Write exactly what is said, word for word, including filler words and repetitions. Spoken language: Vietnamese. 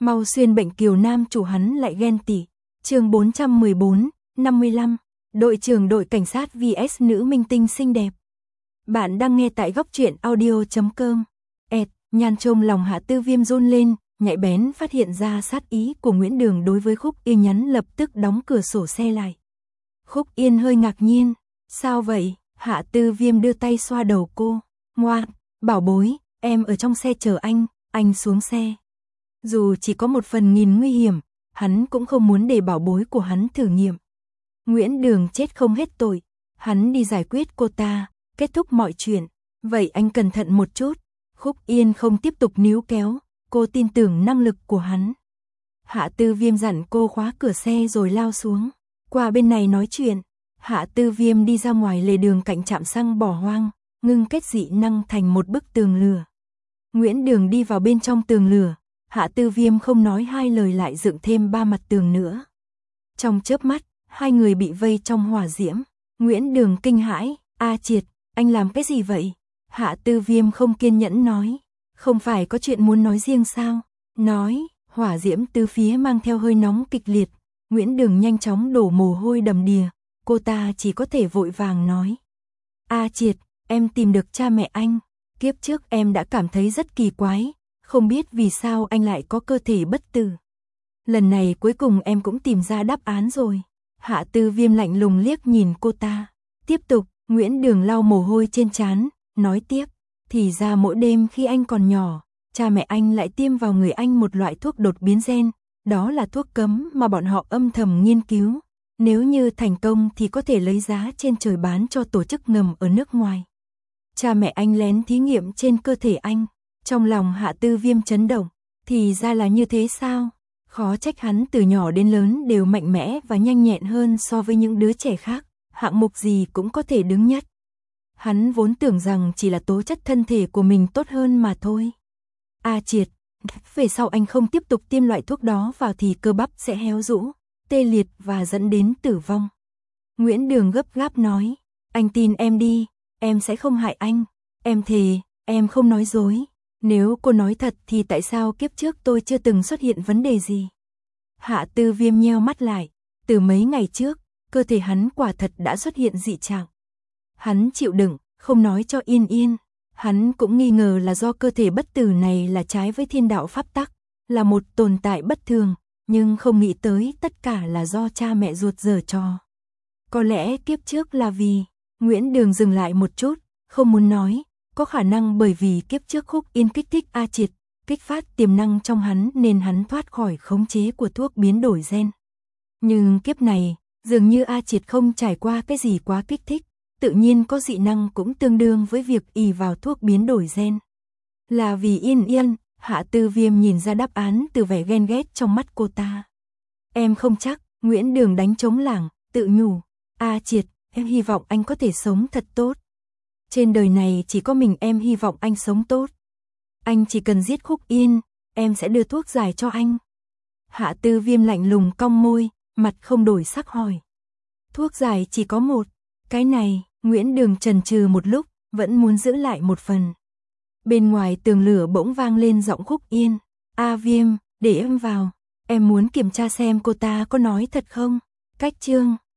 Mau xuyên bệnh kiều nam chủ hắn lại ghen tị. Chương bốn trăm mười bốn, năm mươi lăm, đội trưởng đội cảnh sát vs nữ minh tinh xinh đẹp. Bạn đang nghe tại góc truyện audio chấm com. Ẹt, nhan trông lòng Hạ Tư Viêm run lên, nhạy bén phát hiện ra sát ý của Nguyễn Đường đối với Khúc Yên nhắn lập tức đóng cửa sổ xe lại. Khúc Yên hơi ngạc nhiên, sao vậy? Hạ Tư Viêm đưa tay xoa đầu cô, ngoan, bảo bối, em ở trong xe chờ anh, anh xuống xe. Dù chỉ có một phần nghìn nguy hiểm, hắn cũng không muốn để bảo bối của hắn thử nghiệm. Nguyễn Đường chết không hết tội, hắn đi giải quyết cô ta, kết thúc mọi chuyện, vậy anh cẩn thận một chút. Khúc Yên không tiếp tục níu kéo, cô tin tưởng năng lực của hắn. Hạ Tư Viêm dặn cô khóa cửa xe rồi lao xuống, qua bên này nói chuyện. Hạ Tư Viêm đi ra ngoài lề đường cạnh trạm xăng bỏ hoang, ngưng kết dị năng thành một bức tường lửa. Nguyễn Đường đi vào bên trong tường lửa, Hạ Tư Viêm không nói hai lời lại dựng thêm ba mặt tường nữa. Trong chớp mắt, hai người bị vây trong hỏa diễm. Nguyễn Đường kinh hãi, A Triệt, anh làm cái gì vậy? Hạ Tư Viêm không kiên nhẫn nói, không phải có chuyện muốn nói riêng sao? Nói, hỏa diễm từ phía mang theo hơi nóng kịch liệt. Nguyễn Đường nhanh chóng đổ mồ hôi đầm đìa, cô ta chỉ có thể vội vàng nói. A Triệt, em tìm được cha mẹ anh, kiếp trước em đã cảm thấy rất kỳ quái, không biết vì sao anh lại có cơ thể bất tử. Lần này cuối cùng em cũng tìm ra đáp án rồi. Hạ Tư Viêm lạnh lùng liếc nhìn cô ta. Tiếp tục, Nguyễn Đường lau mồ hôi trên trán, nói tiếp, thì ra mỗi đêm khi anh còn nhỏ, cha mẹ anh lại tiêm vào người anh một loại thuốc đột biến gen, đó là thuốc cấm mà bọn họ âm thầm nghiên cứu. Nếu như thành công thì có thể lấy giá trên trời bán cho tổ chức ngầm ở nước ngoài. Cha mẹ anh lén thí nghiệm trên cơ thể anh. Trong lòng Hạ Tư Viêm chấn động, thì ra là như thế sao? Khó trách hắn từ nhỏ đến lớn đều mạnh mẽ và nhanh nhẹn hơn so với những đứa trẻ khác, hạng mục gì cũng có thể đứng nhất. Hắn vốn tưởng rằng chỉ là tố chất thân thể của mình tốt hơn mà thôi. A Triệt, về sau anh không tiếp tục tiêm loại thuốc đó vào thì cơ bắp sẽ héo rũ, tê liệt và dẫn đến tử vong. Nguyễn Đường gấp gáp nói, anh tin em đi, em sẽ không hại anh, em thề, em không nói dối. Nếu cô nói thật thì tại sao kiếp trước tôi chưa từng xuất hiện vấn đề gì? Hạ Tư Viêm nheo mắt lại, từ mấy ngày trước, cơ thể hắn quả thật đã xuất hiện dị trạng. Hắn chịu đựng, không nói cho Yên Yên. Hắn cũng nghi ngờ là do cơ thể bất tử này là trái với thiên đạo pháp tắc, là một tồn tại bất thường, nhưng không nghĩ tới tất cả là do cha mẹ ruột giở trò. Có lẽ kiếp trước là vì... Nguyễn Đường dừng lại một chút, không muốn nói. Có khả năng bởi vì kiếp trước Khúc Yên kích thích A Triệt, kích phát tiềm năng trong hắn nên hắn thoát khỏi khống chế của thuốc biến đổi gen. Nhưng kiếp này, dường như A Triệt không trải qua cái gì quá kích thích, tự nhiên có dị năng cũng tương đương với việc ỷ vào thuốc biến đổi gen. Là vì Yên Yên, Hạ Tư Viêm nhìn ra đáp án từ vẻ ghen ghét trong mắt cô ta. Em không chắc, Nguyễn Đường đánh trống lảng, tự nhủ, A Triệt, em hy vọng anh có thể sống thật tốt. Trên đời này chỉ có mình em hy vọng anh sống tốt. Anh chỉ cần giết Khúc Yên, em sẽ đưa thuốc giải cho anh. Hạ Tư Viêm lạnh lùng cong môi, mặt không đổi sắc hỏi. Thuốc giải chỉ có một, cái này, Nguyễn Đường chần chừ một lúc, vẫn muốn giữ lại một phần. Bên ngoài tường lửa bỗng vang lên giọng Khúc Yên. A Viêm, để em vào, em muốn kiểm tra xem cô ta có nói thật không. Cách chương